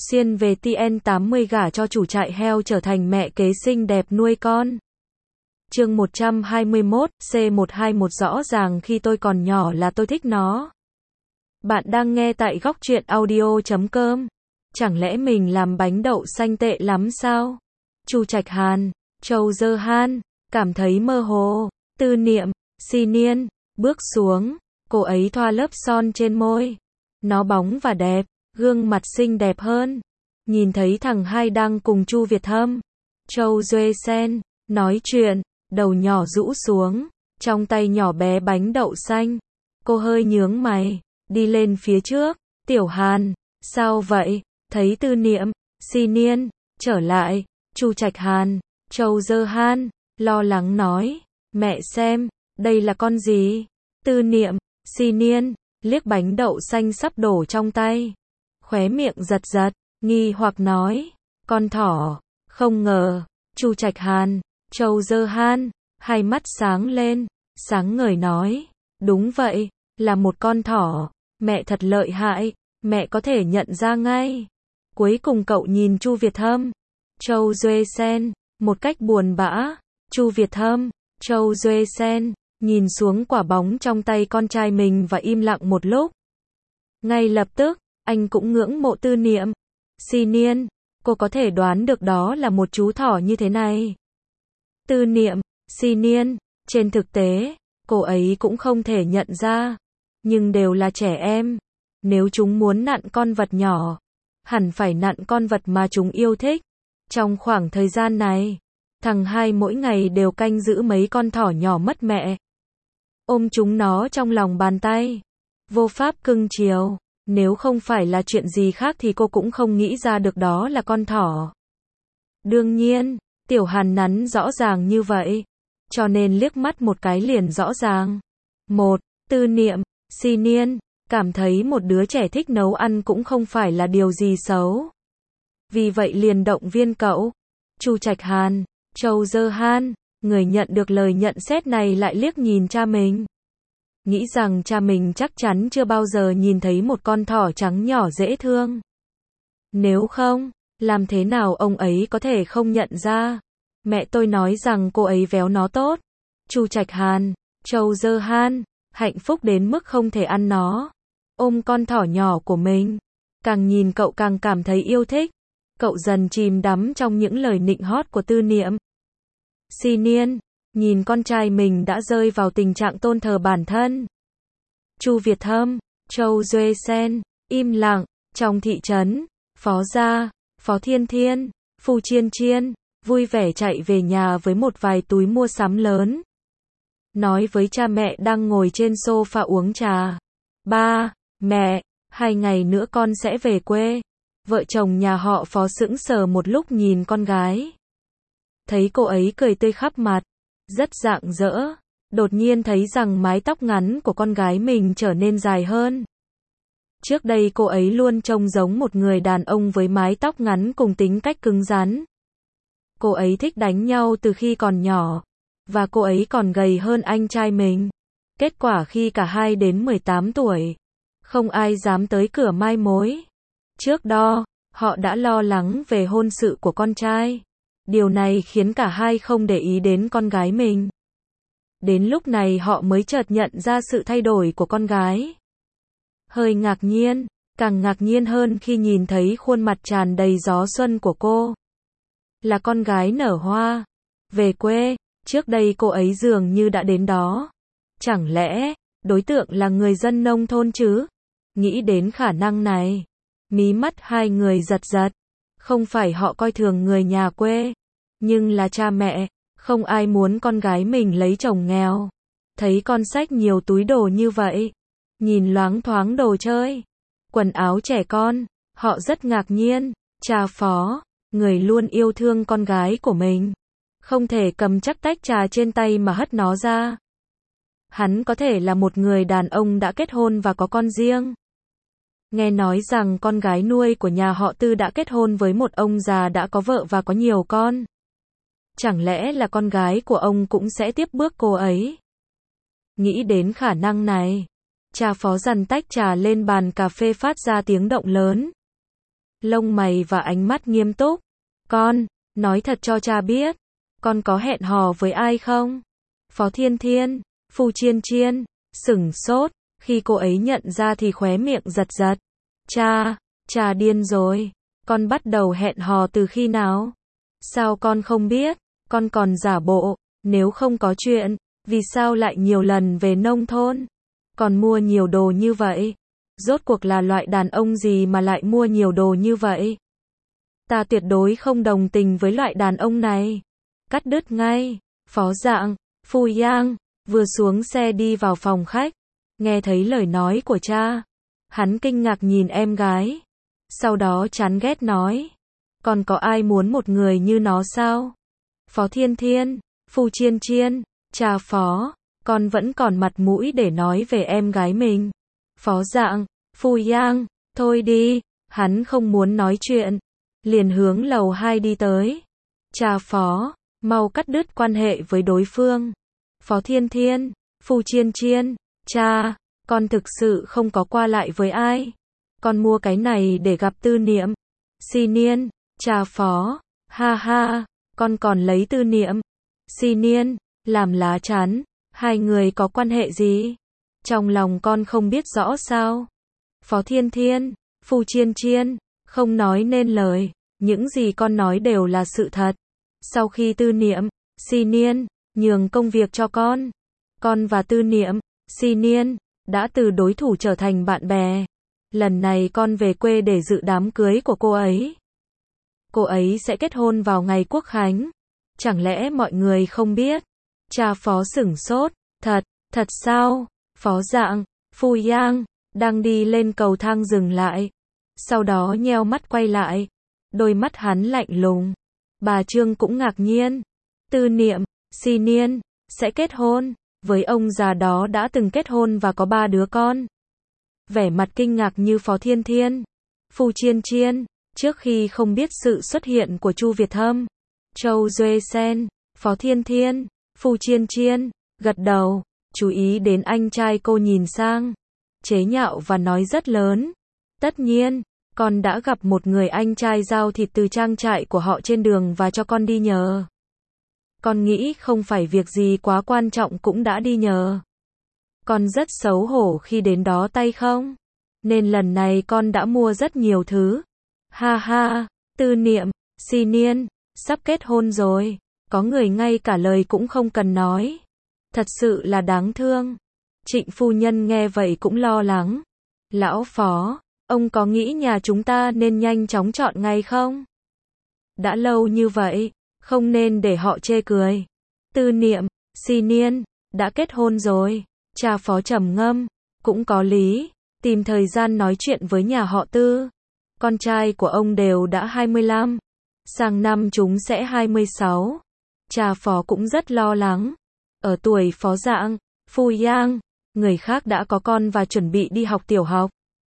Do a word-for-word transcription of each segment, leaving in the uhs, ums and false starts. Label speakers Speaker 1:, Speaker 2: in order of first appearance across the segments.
Speaker 1: Xuyên về T N tám mươi gả cho chủ trại heo trở thành mẹ kế xinh đẹp nuôi con. Chương một trăm hai mươi mốt, C một hai một rõ ràng khi tôi còn nhỏ là tôi thích nó. Bạn đang nghe tại góc truyện audio chấm com. Chẳng lẽ mình làm bánh đậu xanh tệ lắm sao? Chu Trạch Hàn, Châu Dơ Han, cảm thấy mơ hồ. Tư Niệm, Xi Niên, bước xuống, cô ấy thoa lớp son trên môi. Nó bóng và đẹp, gương mặt xinh đẹp hơn. Nhìn thấy thằng hai đang cùng Chu Việt Hâm, Châu Duệ Sen, nói chuyện, đầu nhỏ rũ xuống, trong tay nhỏ bé bánh đậu xanh. Cô hơi nhướng mày, đi lên phía trước. Tiểu Hàn, sao vậy? Thấy Tư Niệm, Xi Niên, trở lại, Chu Trạch Hàn, Châu Dơ Han, lo lắng nói, mẹ xem, đây là con gì? Tư Niệm, Xi Niên, liếc bánh đậu xanh sắp đổ trong tay. Khóe miệng giật giật, nghi hoặc nói, con thỏ, không ngờ. Chu Trạch Hàn, Châu Dơ Han, hai mắt sáng lên, sáng ngời nói, đúng vậy, là một con thỏ, mẹ thật lợi hại, mẹ có thể nhận ra ngay. Cuối cùng cậu nhìn Chu Việt Hâm, Châu Duệ Sen, một cách buồn bã. Chu Việt Hâm, Châu Duệ Sen, nhìn xuống quả bóng trong tay con trai mình và im lặng một lúc. Ngay lập tức, anh cũng ngưỡng mộ Tư Niệm. Xi Niên, cô có thể đoán được đó là một chú thỏ như thế này. Tư Niệm, Xi Niên, trên thực tế, cô ấy cũng không thể nhận ra. Nhưng đều là trẻ em. Nếu chúng muốn nặn con vật nhỏ, hẳn phải nặn con vật mà chúng yêu thích. Trong khoảng thời gian này, thằng hai mỗi ngày đều canh giữ mấy con thỏ nhỏ mất mẹ. Ôm chúng nó trong lòng bàn tay. Vô pháp cưng chiều. Nếu không phải là chuyện gì khác thì cô cũng không nghĩ ra được đó là con thỏ. Đương nhiên, Tiểu Hàn nắn rõ ràng như vậy. Cho nên liếc mắt một cái liền rõ ràng. Một, Tư Niệm, Xi Niên, cảm thấy một đứa trẻ thích nấu ăn cũng không phải là điều gì xấu. Vì vậy liền động viên cậu. Chu Trạch Hàn, Châu Dơ Han, người nhận được lời nhận xét này lại liếc nhìn cha mình. Nghĩ rằng cha mình chắc chắn chưa bao giờ nhìn thấy một con thỏ trắng nhỏ dễ thương. Nếu không, làm thế nào ông ấy có thể không nhận ra? Mẹ tôi nói rằng cô ấy véo nó tốt. Chu Trạch Hàn, Châu Dơ Han, hạnh phúc đến mức không thể ăn nó. Ôm con thỏ nhỏ của mình. Càng nhìn cậu càng cảm thấy yêu thích. Cậu dần chìm đắm trong những lời nịnh hót của Tư Niệm. Xi Niên, nhìn con trai mình đã rơi vào tình trạng tôn thờ bản thân. Chu Việt Hâm, Châu Duệ Sen, im lặng. Trong thị trấn, Phó Gia, Phó Thiên Thiên, Phu Chiên Chiên, vui vẻ chạy về nhà với một vài túi mua sắm lớn. Nói với cha mẹ đang ngồi trên sofa uống trà. Ba, mẹ, hai ngày nữa con sẽ về quê. Vợ chồng nhà họ Phó sững sờ một lúc nhìn con gái. Thấy cô ấy cười tươi khắp mặt, rất rạng rỡ. Đột nhiên thấy rằng mái tóc ngắn của con gái mình trở nên dài hơn. Trước đây cô ấy luôn trông giống một người đàn ông với mái tóc ngắn cùng tính cách cứng rắn. Cô ấy thích đánh nhau từ khi còn nhỏ. Và cô ấy còn gầy hơn anh trai mình. Kết quả khi cả hai đến mười tám tuổi, không ai dám tới cửa mai mối. Trước đó, họ đã lo lắng về hôn sự của con trai. Điều này khiến cả hai không để ý đến con gái mình. Đến lúc này họ mới chợt nhận ra sự thay đổi của con gái. Hơi ngạc nhiên, càng ngạc nhiên hơn khi nhìn thấy khuôn mặt tràn đầy gió xuân của cô. Là con gái nở hoa. Về quê, trước đây cô ấy dường như đã đến đó. Chẳng lẽ, đối tượng là người dân nông thôn chứ? Nghĩ đến khả năng này, mí mắt hai người giật giật. Không phải họ coi thường người nhà quê, nhưng là cha mẹ, không ai muốn con gái mình lấy chồng nghèo. Thấy con xách nhiều túi đồ như vậy, nhìn loáng thoáng đồ chơi, quần áo trẻ con, họ rất ngạc nhiên. Cha Phó, người luôn yêu thương con gái của mình, không thể cầm chắc tách trà trên tay mà hất nó ra. Hắn có thể là một người đàn ông đã kết hôn và có con riêng. Nghe nói rằng con gái nuôi của nhà họ Tư đã kết hôn với một ông già đã có vợ và có nhiều con. Chẳng lẽ là con gái của ông cũng sẽ tiếp bước cô ấy? Nghĩ đến khả năng này, cha Phó dằn tách trà lên bàn cà phê phát ra tiếng động lớn. lông mày và ánh mắt nghiêm túc. Con, nói thật cho cha biết, con có hẹn hò với ai không? Phó Thiên Thiên, Phu Chiên Chiên, sửng sốt, khi cô ấy nhận ra thì khóe miệng giật giật. Cha, cha điên rồi, con bắt đầu hẹn hò từ khi nào? Sao con không biết, con còn giả bộ, nếu không có chuyện, vì sao lại nhiều lần về nông thôn? Còn mua nhiều đồ như vậy? Rốt cuộc là loại đàn ông gì mà lại mua nhiều đồ như vậy? Ta tuyệt đối không đồng tình với loại đàn ông này. Cắt đứt ngay. Phó Dạng, Phu Yang, vừa xuống xe đi vào phòng khách. Nghe thấy lời nói của cha. Hắn kinh ngạc nhìn em gái. Sau đó chán ghét nói. Còn có ai muốn một người như nó sao? Phó Thiên Thiên, Phu Chiên Chiên, cha Phó, con vẫn còn mặt mũi để nói về em gái mình. Phó Dạng, Phu Yang, thôi đi, hắn không muốn nói chuyện. Liền hướng lầu hai đi tới. Cha Phó, mau cắt đứt quan hệ với đối phương. Phó Thiên Thiên, Phu Chiên Chiên, cha, con thực sự không có qua lại với ai. Con mua cái này để gặp Tư Niệm. Xi Niên, cha Phó, ha ha, con còn lấy Tư Niệm. Xi Niên, làm lá chắn, hai người có quan hệ gì? Trong lòng con không biết rõ sao? Phó Thiên Thiên, Phu Chiên Chiên, không nói nên lời, những gì con nói đều là sự thật. Sau khi Tư Niệm, Xi Niên, nhường công việc cho con, con và Tư Niệm, Xi Niên, đã từ đối thủ trở thành bạn bè. Lần này con về quê để dự đám cưới của cô ấy. Cô ấy sẽ kết hôn vào ngày Quốc Khánh. Chẳng lẽ mọi người không biết? Cha Phó sửng sốt, thật, thật sao? Phó Dạng, Phu Yang, đang đi lên cầu thang dừng lại. Sau đó nheo mắt quay lại. Đôi mắt hắn lạnh lùng. Bà Trương cũng ngạc nhiên. Tư Niệm, Xi Niên, sẽ kết hôn, với ông già đó đã từng kết hôn và có ba đứa con. Vẻ mặt kinh ngạc như Phó Thiên Thiên, Phu Chiên Chiên, trước khi không biết sự xuất hiện của Chu Việt Hâm. Châu Duệ Sen, Phó Thiên Thiên, Phu Chiên Chiên, gật đầu, chú ý đến anh trai cô nhìn sang. Chế nhạo và nói rất lớn. Tất nhiên, con đã gặp một người anh trai giao thịt từ trang trại của họ trên đường và cho con đi nhờ. Con nghĩ không phải việc gì quá quan trọng cũng đã đi nhờ. Con rất xấu hổ khi đến đó tay không? Nên lần này con đã mua rất nhiều thứ. Ha ha, Tư Niệm, Xi Niên, sắp kết hôn rồi. Có người ngay cả lời cũng không cần nói. Thật sự là đáng thương. Trịnh phu nhân nghe vậy cũng lo lắng. Lão Phó, ông có nghĩ nhà chúng ta nên nhanh chóng chọn ngày không? Đã lâu như vậy, không nên để họ chê cười. Tư Niệm, Xi Niên, đã kết hôn rồi. Cha Phó trầm ngâm, cũng có lý, tìm thời gian nói chuyện với nhà họ Tư. Con trai của ông đều đã hai mươi lăm, sang năm chúng sẽ hai mươi sáu. Cha Phó cũng rất lo lắng. Ở tuổi Phó Dạng, Phu Yang, người khác đã có con và chuẩn bị đi học tiểu học.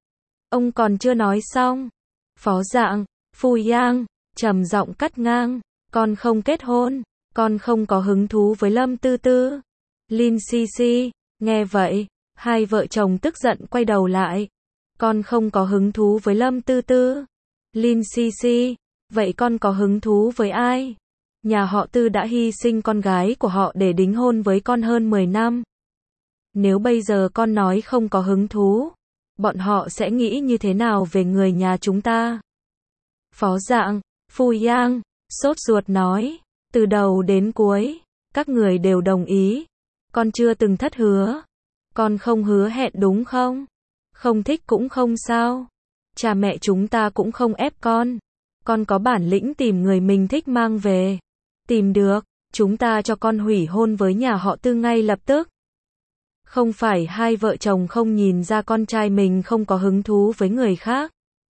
Speaker 1: Ông còn chưa nói xong. Phó Dạng, Phu Yang, trầm giọng cắt ngang, con không kết hôn, con không có hứng thú với Lâm Tư Tư. Lin Xi Xi, nghe vậy, hai vợ chồng tức giận quay đầu lại. Con không có hứng thú với Lâm Tư Tư. Lin Xi Xi, vậy con có hứng thú với ai? Nhà họ Tư đã hy sinh con gái của họ để đính hôn với con hơn mười năm. Nếu bây giờ con nói không có hứng thú, bọn họ sẽ nghĩ như thế nào về người nhà chúng ta? Phó Dạng, Phu Yang, sốt ruột nói, từ đầu đến cuối, các người đều đồng ý. Con chưa từng thất hứa. Con không hứa hẹn đúng không? Không thích cũng không sao. Cha mẹ chúng ta cũng không ép con. Con có bản lĩnh tìm người mình thích mang về. Tìm được, chúng ta cho con hủy hôn với nhà họ Tư ngay lập tức. Không phải hai vợ chồng không nhìn ra con trai mình không có hứng thú với người khác.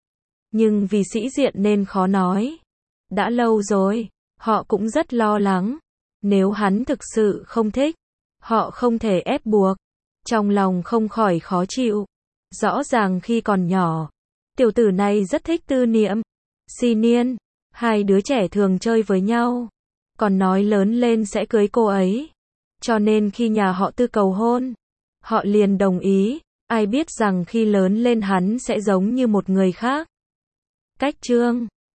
Speaker 1: Nhưng vì sĩ diện nên khó nói. Đã lâu rồi, họ cũng rất lo lắng. Nếu hắn thực sự không thích, họ không thể ép buộc. Trong lòng không khỏi khó chịu. Rõ ràng khi còn nhỏ, tiểu tử này rất thích Tư Niệm, Xi Niên. Hai đứa trẻ thường chơi với nhau. Còn nói lớn lên sẽ cưới cô ấy. Cho nên khi nhà họ Tư cầu hôn, họ liền đồng ý. Ai biết rằng khi lớn lên hắn sẽ giống như một người khác. Cách chương